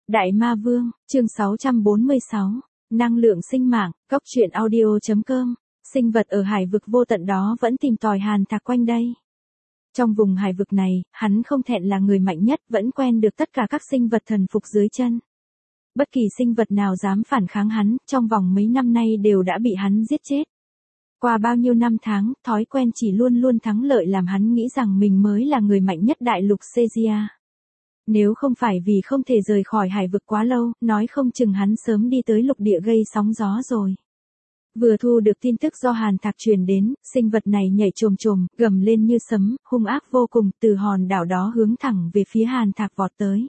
Đại Ma Vương, chương 646, năng lượng sinh mạng, góc truyện audio.com, sinh vật ở hải vực vô tận đó vẫn tìm tòi Hàn Thạc quanh đây. Trong vùng hải vực này, hắn không thẹn là người mạnh nhất, vẫn quen được tất cả các sinh vật thần phục dưới chân. Bất kỳ sinh vật nào dám phản kháng hắn, trong vòng mấy năm nay đều đã bị hắn giết chết. Qua bao nhiêu năm tháng, thói quen chỉ luôn luôn thắng lợi làm hắn nghĩ rằng mình mới là người mạnh nhất đại lục Caesarea. Nếu không phải vì không thể rời khỏi hải vực quá lâu, nói không chừng hắn sớm đi tới lục địa gây sóng gió rồi. Vừa thu được tin tức do Hàn Thạc truyền đến, sinh vật này nhảy chồm chồm, gầm lên như sấm, hung ác vô cùng, từ hòn đảo đó hướng thẳng về phía Hàn Thạc vọt tới.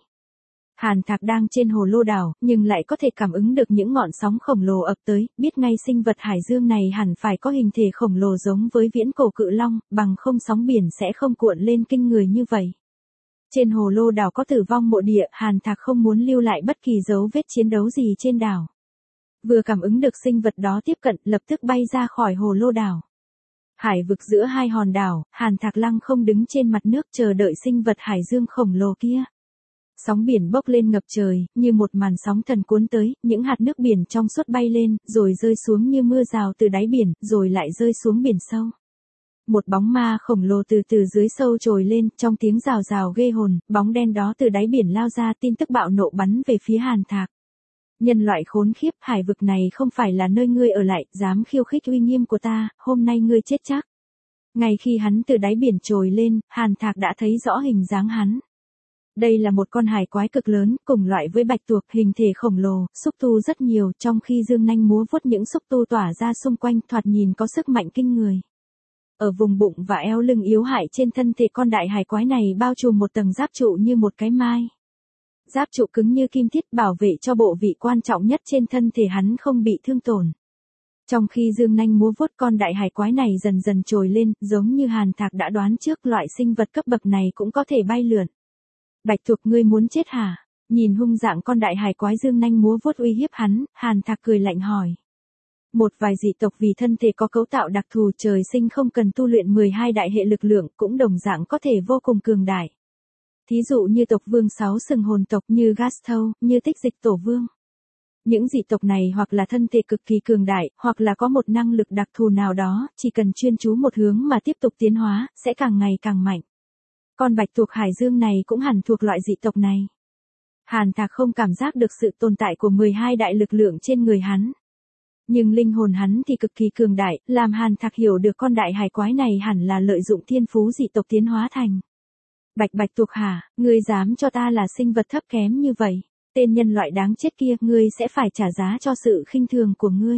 Hàn Thạc đang trên hồ lô đảo, nhưng lại có thể cảm ứng được những ngọn sóng khổng lồ ập tới, biết ngay sinh vật hải dương này hẳn phải có hình thể khổng lồ giống với viễn cổ cự long, bằng không sóng biển sẽ không cuộn lên kinh người như vậy. Trên hồ lô đảo có tử vong mộ địa, Hàn Thạc không muốn lưu lại bất kỳ dấu vết chiến đấu gì trên đảo. Vừa cảm ứng được sinh vật đó tiếp cận, lập tức bay ra khỏi hồ lô đảo. Hải vực giữa hai hòn đảo, Hàn Thạc lăng không đứng trên mặt nước chờ đợi sinh vật hải dương khổng lồ kia. Sóng biển bốc lên ngập trời, như một màn sóng thần cuốn tới, những hạt nước biển trong suốt bay lên, rồi rơi xuống như mưa rào từ đáy biển, rồi lại rơi xuống biển sâu. Một bóng ma khổng lồ từ từ dưới sâu trồi lên, trong tiếng rào rào ghê hồn, bóng đen đó từ đáy biển lao ra, tin tức bạo nộ bắn về phía Hàn Thạc. Nhân loại khốn khiếp, hải vực này không phải là nơi ngươi ở lại, dám khiêu khích uy nghiêm của ta, hôm nay ngươi chết chắc. Ngay khi hắn từ đáy biển trồi lên, Hàn Thạc đã thấy rõ hình dáng hắn. Đây là một con hải quái cực lớn, cùng loại với bạch tuộc, hình thể khổng lồ, xúc tu rất nhiều, trong khi dương nanh múa vuốt những xúc tu tỏa ra xung quanh, thoạt nhìn có sức mạnh kinh người. Ở vùng bụng và eo lưng yếu hại trên thân thể con đại hải quái này bao trùm một tầng giáp trụ như một cái mai. Giáp trụ cứng như kim thiết bảo vệ cho bộ vị quan trọng nhất trên thân thể hắn không bị thương tổn. Trong khi dương nanh múa vuốt, con đại hải quái này dần dần trồi lên, giống như Hàn Thạc đã đoán trước, loại sinh vật cấp bậc này cũng có thể bay lượn. Bạch tuộc, ngươi muốn chết hả? Nhìn hung dạng con đại hải quái dương nanh múa vuốt uy hiếp hắn, Hàn Thạc cười lạnh hỏi. Một vài dị tộc vì thân thể có cấu tạo đặc thù trời sinh không cần tu luyện 12 đại hệ lực lượng cũng đồng dạng có thể vô cùng cường đại. Thí dụ như tộc vương 6 sừng hồn tộc, như Gastow, như Tích Dịch Tổ Vương. Những dị tộc này hoặc là thân thể cực kỳ cường đại, hoặc là có một năng lực đặc thù nào đó, chỉ cần chuyên chú một hướng mà tiếp tục tiến hóa, sẽ càng ngày càng mạnh. Con bạch tuộc hải dương này cũng hẳn thuộc loại dị tộc này. Hàn Thạc không cảm giác được sự tồn tại của 12 đại lực lượng trên người hắn. Nhưng linh hồn hắn thì cực kỳ cường đại, làm Hàn Thạc hiểu được con đại hải quái này hẳn là lợi dụng thiên phú dị tộc tiến hóa thành. Bạch tuộc hả, ngươi dám cho ta là sinh vật thấp kém như vậy? Tên nhân loại đáng chết kia, ngươi sẽ phải trả giá cho sự khinh thường của ngươi.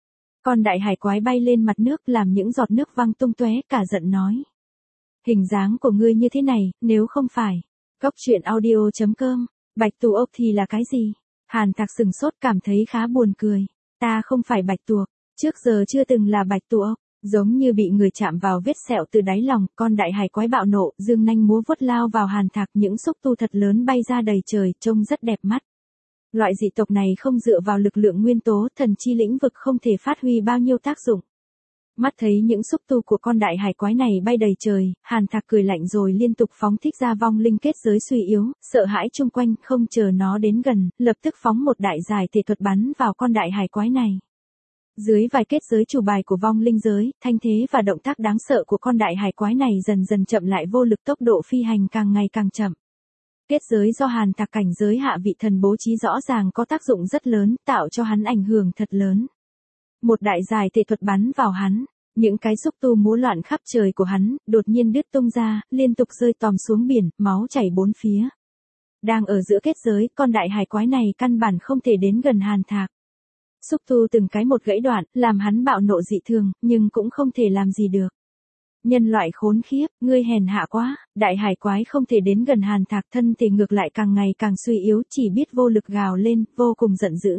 Con đại hải quái bay lên mặt nước làm những giọt nước văng tung tóe, cả giận nói. Hình dáng của ngươi như thế này, nếu không phải. Góc truyện audio.com, bạch tuộc thì là cái gì? Hàn Thạc sừng sốt, cảm thấy khá buồn cười. Ta không phải bạch tuộc, trước giờ chưa từng là bạch tuộc. Giống như bị người chạm vào vết sẹo từ đáy lòng, con đại hải quái bạo nộ, dương nanh múa vuốt lao vào Hàn Thạc, những xúc tu thật lớn bay ra đầy trời, trông rất đẹp mắt. Loại dị tộc này không dựa vào lực lượng nguyên tố, thần chi lĩnh vực không thể phát huy bao nhiêu tác dụng. Mắt thấy những xúc tu của con đại hải quái này bay đầy trời, Hàn Thạc cười lạnh rồi liên tục phóng thích ra vong linh kết giới suy yếu, sợ hãi chung quanh, không chờ nó đến gần, lập tức phóng một đại giải thể thuật bắn vào con đại hải quái này. Dưới vài kết giới chủ bài của vong linh giới, thanh thế và động tác đáng sợ của con đại hải quái này dần dần chậm lại, vô lực, tốc độ phi hành càng ngày càng chậm. Kết giới do Hàn Thạc cảnh giới hạ vị thần bố trí rõ ràng có tác dụng rất lớn, tạo cho hắn ảnh hưởng thật lớn. Một đại giải thể thuật bắn vào hắn, những cái xúc tu múa loạn khắp trời của hắn, đột nhiên đứt tung ra, liên tục rơi tòm xuống biển, máu chảy bốn phía. Đang ở giữa kết giới, con đại hải quái này căn bản không thể đến gần Hàn Thạc. Xúc tu từng cái một gãy đoạn, làm hắn bạo nộ dị thường, nhưng cũng không thể làm gì được. Nhân loại khốn khiếp, ngươi hèn hạ quá, đại hải quái không thể đến gần Hàn Thạc, thân thể ngược lại càng ngày càng suy yếu, chỉ biết vô lực gào lên, vô cùng giận dữ.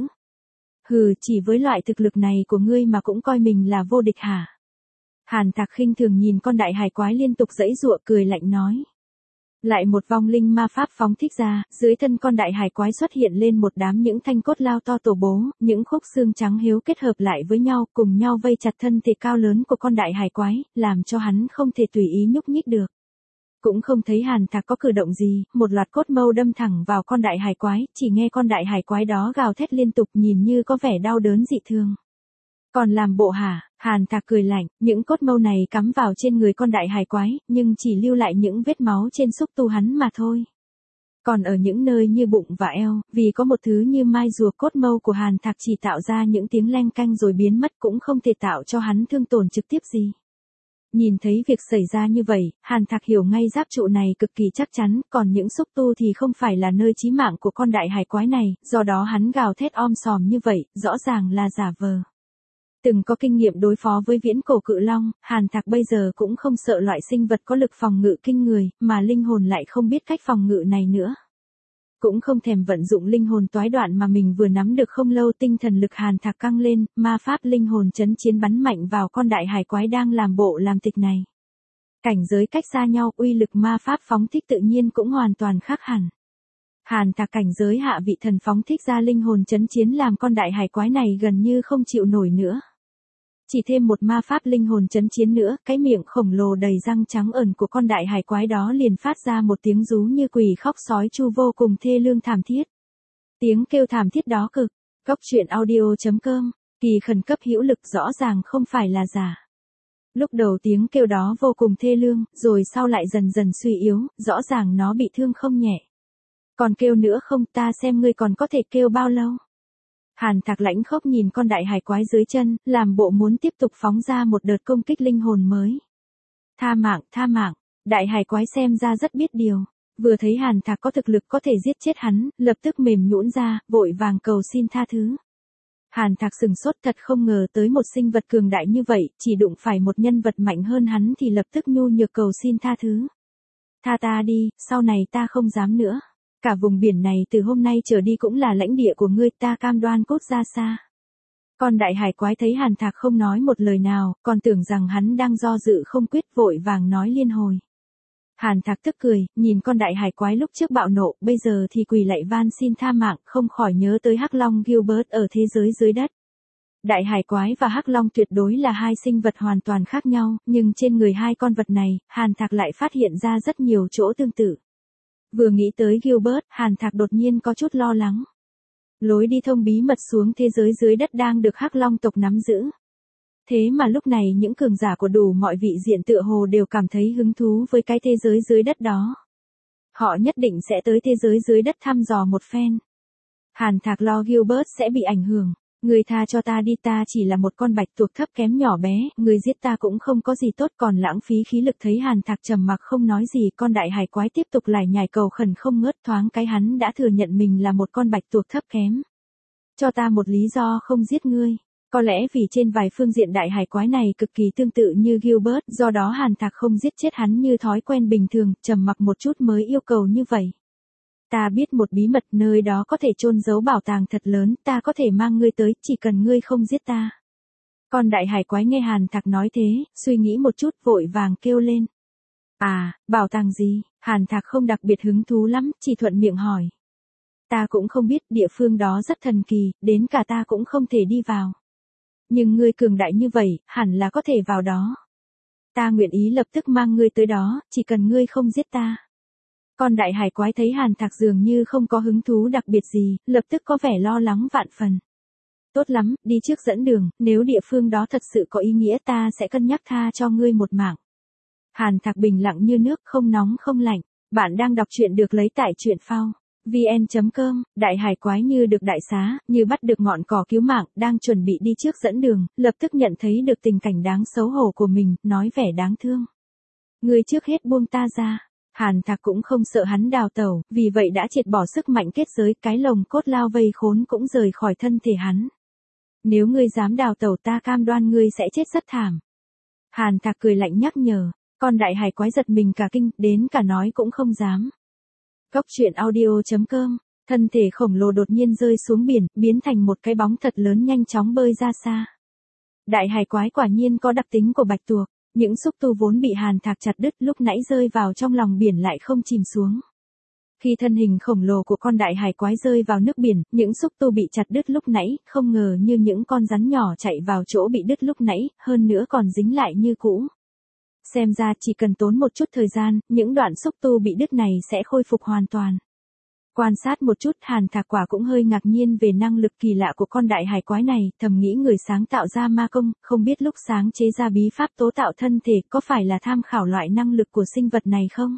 Hừ, chỉ với loại thực lực này của ngươi mà cũng coi mình là vô địch hả? Hàn Thạc khinh thường nhìn con đại hải quái liên tục giãy giụa, cười lạnh nói. Lại một vong linh ma pháp phóng thích ra, dưới thân con đại hải quái xuất hiện lên một đám những thanh cốt lao to tổ bố, những khúc xương trắng hiếu kết hợp lại với nhau, cùng nhau vây chặt thân thể cao lớn của con đại hải quái, làm cho hắn không thể tùy ý nhúc nhích được. Cũng không thấy Hàn Thạc có cử động gì, một loạt cốt mâu đâm thẳng vào con đại hải quái, chỉ nghe con đại hải quái đó gào thét liên tục nhìn như có vẻ đau đớn dị thường. Còn làm bộ hả? Hàn Thạc cười lạnh, những cốt mâu này cắm vào trên người con đại hải quái, nhưng chỉ lưu lại những vết máu trên xúc tu hắn mà thôi. Còn ở những nơi như bụng và eo, vì có một thứ như mai rùa, cốt mâu của Hàn Thạc chỉ tạo ra những tiếng leng canh rồi biến mất, cũng không thể tạo cho hắn thương tổn trực tiếp gì. Nhìn thấy việc xảy ra như vậy, Hàn Thạc hiểu ngay giáp trụ này cực kỳ chắc chắn, còn những xúc tu thì không phải là nơi chí mạng của con đại hải quái này, do đó hắn gào thét om sòm như vậy, rõ ràng là giả vờ. Từng có kinh nghiệm đối phó với viễn cổ cự long, Hàn Thạc bây giờ cũng không sợ loại sinh vật có lực phòng ngự kinh người, mà linh hồn lại không biết cách phòng ngự này nữa. Cũng không thèm vận dụng linh hồn toái đoạn mà mình vừa nắm được không lâu, tinh thần lực Hàn Thạc căng lên, ma pháp linh hồn chấn chiến bắn mạnh vào con đại hải quái đang làm bộ làm tịch này. Cảnh giới cách xa nhau, uy lực ma pháp phóng thích tự nhiên cũng hoàn toàn khác hẳn. Hàn Thạc cảnh giới hạ vị thần phóng thích ra linh hồn chấn chiến làm con đại hải quái này gần như không chịu nổi nữa. Chỉ thêm một ma pháp linh hồn chấn chiến nữa, cái miệng khổng lồ đầy răng trắng ẩn của con đại hải quái đó liền phát ra một tiếng rú như quỷ khóc sói chu vô cùng thê lương thảm thiết. Tiếng kêu thảm thiết đó cực. Góc truyện audio.com, kỳ khẩn cấp hữu lực rõ ràng không phải là giả. Lúc đầu tiếng kêu đó vô cùng thê lương, rồi sau lại dần dần suy yếu, rõ ràng nó bị thương không nhẹ. Còn kêu nữa không, ta xem ngươi còn có thể kêu bao lâu. Hàn Thạc lãnh khốc nhìn con đại hải quái dưới chân, làm bộ muốn tiếp tục phóng ra một đợt công kích linh hồn mới. Tha mạng, đại hải quái xem ra rất biết điều. Vừa thấy Hàn Thạc có thực lực có thể giết chết hắn, lập tức mềm nhũn ra, vội vàng cầu xin tha thứ. Hàn Thạc sừng sốt, thật không ngờ tới một sinh vật cường đại như vậy, chỉ đụng phải một nhân vật mạnh hơn hắn thì lập tức nhu nhược cầu xin tha thứ. Tha ta đi, sau này ta không dám nữa. Cả vùng biển này từ hôm nay trở đi cũng là lãnh địa của ngươi, ta cam đoan cốt ra xa. Con đại hải quái thấy Hàn Thạc không nói một lời nào, còn tưởng rằng hắn đang do dự không quyết, vội vàng nói liên hồi. Hàn Thạc tức cười, nhìn con đại hải quái lúc trước bạo nộ, bây giờ thì quỳ lạy van xin tha mạng, không khỏi nhớ tới Hắc Long Gilbert ở thế giới dưới đất. Đại hải quái và Hắc Long tuyệt đối là hai sinh vật hoàn toàn khác nhau, nhưng trên người hai con vật này, Hàn Thạc lại phát hiện ra rất nhiều chỗ tương tự. Vừa nghĩ tới Gilbert, Hàn Thạc đột nhiên có chút lo lắng. Lối đi thông bí mật xuống thế giới dưới đất đang được Hắc Long tộc nắm giữ. Thế mà lúc này những cường giả của đủ mọi vị diện tựa hồ đều cảm thấy hứng thú với cái thế giới dưới đất đó. Họ nhất định sẽ tới thế giới dưới đất thăm dò một phen. Hàn Thạc lo Gilbert sẽ bị ảnh hưởng. Người tha cho ta đi, ta chỉ là một con bạch tuộc thấp kém nhỏ bé, người giết ta cũng không có gì tốt, còn lãng phí khí lực. Thấy Hàn Thạc trầm mặc không nói gì, con đại hải quái tiếp tục lải nhải cầu khẩn không ngớt, thoáng cái hắn đã thừa nhận mình là một con bạch tuộc thấp kém. Cho ta một lý do không giết ngươi. Có lẽ vì trên vài phương diện đại hải quái này cực kỳ tương tự như Gilbert, do đó Hàn Thạc không giết chết hắn như thói quen bình thường, trầm mặc một chút mới yêu cầu như vậy. Ta biết một bí mật, nơi đó có thể chôn giấu bảo tàng thật lớn, ta có thể mang ngươi tới, chỉ cần ngươi không giết ta. Con đại hải quái nghe Hàn Thạc nói thế, suy nghĩ một chút vội vàng kêu lên. À, bảo tàng gì? Hàn Thạc không đặc biệt hứng thú lắm, chỉ thuận miệng hỏi. Ta cũng không biết, địa phương đó rất thần kỳ, đến cả ta cũng không thể đi vào. Nhưng ngươi cường đại như vậy, hẳn là có thể vào đó. Ta nguyện ý lập tức mang ngươi tới đó, chỉ cần ngươi không giết ta. Con đại hải quái thấy Hàn Thạc dường như không có hứng thú đặc biệt gì, lập tức có vẻ lo lắng vạn phần. Tốt lắm, đi trước dẫn đường, nếu địa phương đó thật sự có ý nghĩa ta sẽ cân nhắc tha cho ngươi một mạng. Hàn Thạc bình lặng như nước, không nóng không lạnh. Bạn đang đọc truyện được lấy tại truyện phao vn.com, đại hải quái như được đại xá, như bắt được ngọn cỏ cứu mạng, đang chuẩn bị đi trước dẫn đường, lập tức nhận thấy được tình cảnh đáng xấu hổ của mình, nói vẻ đáng thương. Ngươi trước hết buông ta ra. Hàn Thạc cũng không sợ hắn đào tẩu, vì vậy đã triệt bỏ sức mạnh kết giới, cái lồng cốt lao vây khốn cũng rời khỏi thân thể hắn. Nếu ngươi dám đào tẩu ta cam đoan ngươi sẽ chết rất thảm. Hàn Thạc cười lạnh nhắc nhở, con đại hải quái giật mình cả kinh, đến cả nói cũng không dám. Góc truyện audio.com, thân thể khổng lồ đột nhiên rơi xuống biển, biến thành một cái bóng thật lớn nhanh chóng bơi ra xa. Đại hải quái quả nhiên có đặc tính của bạch tuộc. Những xúc tu vốn bị Hàn Thạc chặt đứt lúc nãy rơi vào trong lòng biển lại không chìm xuống. Khi thân hình khổng lồ của con đại hải quái rơi vào nước biển, những xúc tu bị chặt đứt lúc nãy, không ngờ như những con rắn nhỏ chạy vào chỗ bị đứt lúc nãy, hơn nữa còn dính lại như cũ. Xem ra chỉ cần tốn một chút thời gian, những đoạn xúc tu bị đứt này sẽ khôi phục hoàn toàn. Quan sát một chút, Hàn Thạc Quả cũng hơi ngạc nhiên về năng lực kỳ lạ của con đại hải quái này, thầm nghĩ người sáng tạo ra ma công, không biết lúc sáng chế ra bí pháp tố tạo thân thể có phải là tham khảo loại năng lực của sinh vật này không?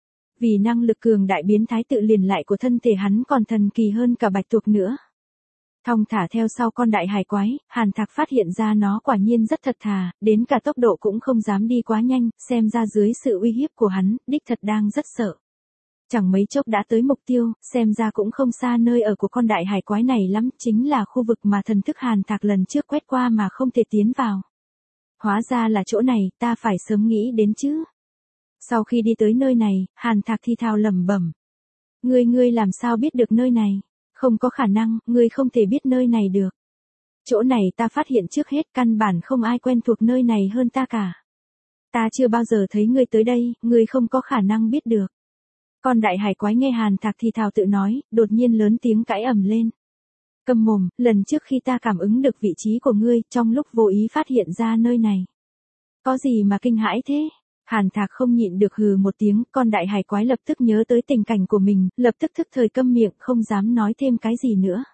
Vì năng lực cường đại biến thái tự liền lại của thân thể hắn còn thần kỳ hơn cả bạch tuộc nữa. Thong thả theo sau con đại hải quái, Hàn Thạc phát hiện ra nó quả nhiên rất thật thà, đến cả tốc độ cũng không dám đi quá nhanh, xem ra dưới sự uy hiếp của hắn, đích thật đang rất sợ. Chẳng mấy chốc đã tới mục tiêu, xem ra cũng không xa nơi ở của con đại hải quái này lắm, chính là khu vực mà thần thức Hàn Thạc lần trước quét qua mà không thể tiến vào. Hóa ra là chỗ này, ta phải sớm nghĩ đến chứ. Sau khi đi tới nơi này, Hàn Thạc thì thào lẩm bẩm. Ngươi làm sao biết được nơi này? Không có khả năng, ngươi không thể biết nơi này được. Chỗ này ta phát hiện trước hết, căn bản không ai quen thuộc nơi này hơn ta cả. Ta chưa bao giờ thấy ngươi tới đây, ngươi không có khả năng biết được. Con đại hải quái nghe Hàn Thạc thì thào tự nói, đột nhiên lớn tiếng cãi ầm lên. Câm mồm, lần trước khi ta cảm ứng được vị trí của ngươi, trong lúc vô ý phát hiện ra nơi này. Có gì mà kinh hãi thế? Hàn Thạc không nhịn được hừ một tiếng, con đại hải quái lập tức nhớ tới tình cảnh của mình, lập tức thức thời câm miệng, không dám nói thêm cái gì nữa.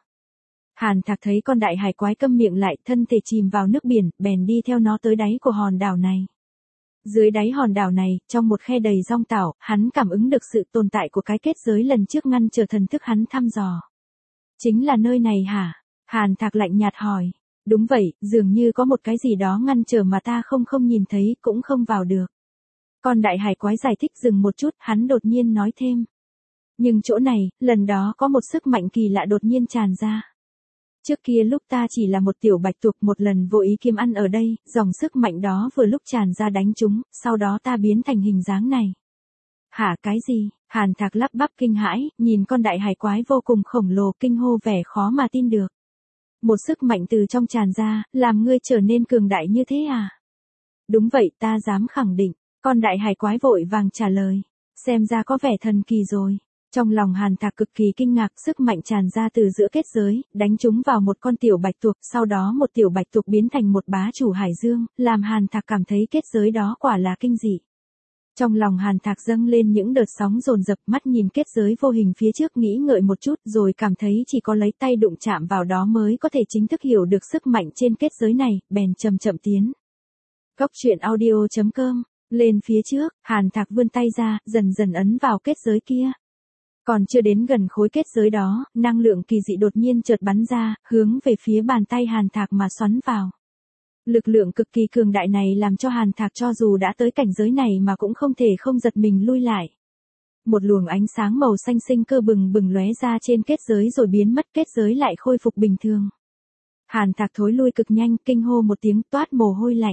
Hàn Thạc thấy con đại hải quái câm miệng lại, thân thể chìm vào nước biển, bèn đi theo nó tới đáy của hòn đảo này. Dưới đáy hòn đảo này, trong một khe đầy rong tảo, hắn cảm ứng được sự tồn tại của cái kết giới lần trước ngăn trở thần thức hắn thăm dò. Chính là nơi này hả? Hàn Thạc lạnh nhạt hỏi. Đúng vậy, dường như có một cái gì đó ngăn trở mà ta không nhìn thấy, cũng không vào được. Con đại hải quái giải thích dừng một chút, hắn đột nhiên nói thêm. Nhưng chỗ này, lần đó có một sức mạnh kỳ lạ đột nhiên tràn ra. Trước kia lúc ta chỉ là một tiểu bạch tuộc, một lần vô ý kiếm ăn ở đây, dòng sức mạnh đó vừa lúc tràn ra đánh chúng, sau đó ta biến thành hình dáng này. Hả, cái gì? Hàn Thạc lắp bắp kinh hãi, nhìn con đại hải quái vô cùng khổng lồ, kinh hô vẻ khó mà tin được. Một sức mạnh từ trong tràn ra, làm ngươi trở nên cường đại như thế à? Đúng vậy, ta dám khẳng định. Con đại hải quái vội vàng trả lời. Xem ra có vẻ thần kỳ rồi. Trong lòng Hàn Thạc cực kỳ kinh ngạc, sức mạnh tràn ra từ giữa kết giới, đánh trúng vào một con tiểu bạch tuộc, sau đó một tiểu bạch tuộc biến thành một bá chủ hải dương, làm Hàn Thạc cảm thấy kết giới đó quả là kinh dị. Trong lòng Hàn Thạc dâng lên những đợt sóng dồn dập, mắt nhìn kết giới vô hình phía trước nghĩ ngợi một chút rồi cảm thấy chỉ có lấy tay đụng chạm vào đó mới có thể chính thức hiểu được sức mạnh trên kết giới này, bèn chậm chậm tiến. Góc truyện audio.com. Lên phía trước, Hàn Thạc vươn tay ra, dần dần ấn vào kết giới kia. Còn chưa đến gần khối kết giới đó, năng lượng kỳ dị đột nhiên chợt bắn ra, hướng về phía bàn tay Hàn Thạc mà xoắn vào. Lực lượng cực kỳ cường đại này làm cho Hàn Thạc cho dù đã tới cảnh giới này mà cũng không thể không giật mình lui lại. Một luồng ánh sáng màu xanh sinh cơ bừng bừng lóe ra trên kết giới rồi biến mất, kết giới lại khôi phục bình thường. Hàn Thạc thối lui cực nhanh, kinh hô một tiếng, toát mồ hôi lạnh.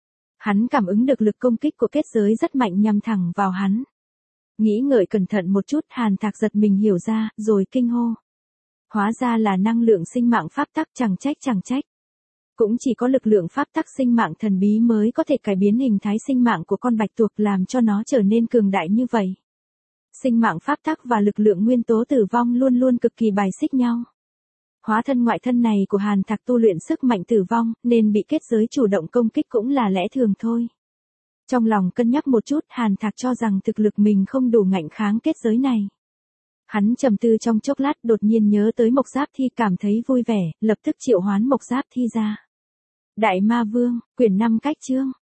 Hắn cảm ứng được lực công kích của kết giới rất mạnh nhằm thẳng vào hắn. Nghĩ ngợi cẩn thận một chút, Hàn Thạc giật mình hiểu ra, rồi kinh hô. Hóa ra là năng lượng sinh mạng pháp tắc, chẳng trách. Cũng chỉ có lực lượng pháp tắc sinh mạng thần bí mới có thể cải biến hình thái sinh mạng của con bạch tuộc làm cho nó trở nên cường đại như vậy. Sinh mạng pháp tắc và lực lượng nguyên tố tử vong luôn luôn cực kỳ bài xích nhau. Hóa thân ngoại thân này của Hàn Thạc tu luyện sức mạnh tử vong, nên bị kết giới chủ động công kích cũng là lẽ thường thôi. Trong lòng cân nhắc một chút, Hàn Thạc cho rằng thực lực mình không đủ ngạnh kháng kết giới này. Hắn trầm tư trong chốc lát, đột nhiên nhớ tới Mộc Giáp Thi, cảm thấy vui vẻ, lập tức triệu hoán Mộc Giáp Thi ra. Đại Ma Vương, quyển 5 cách chương.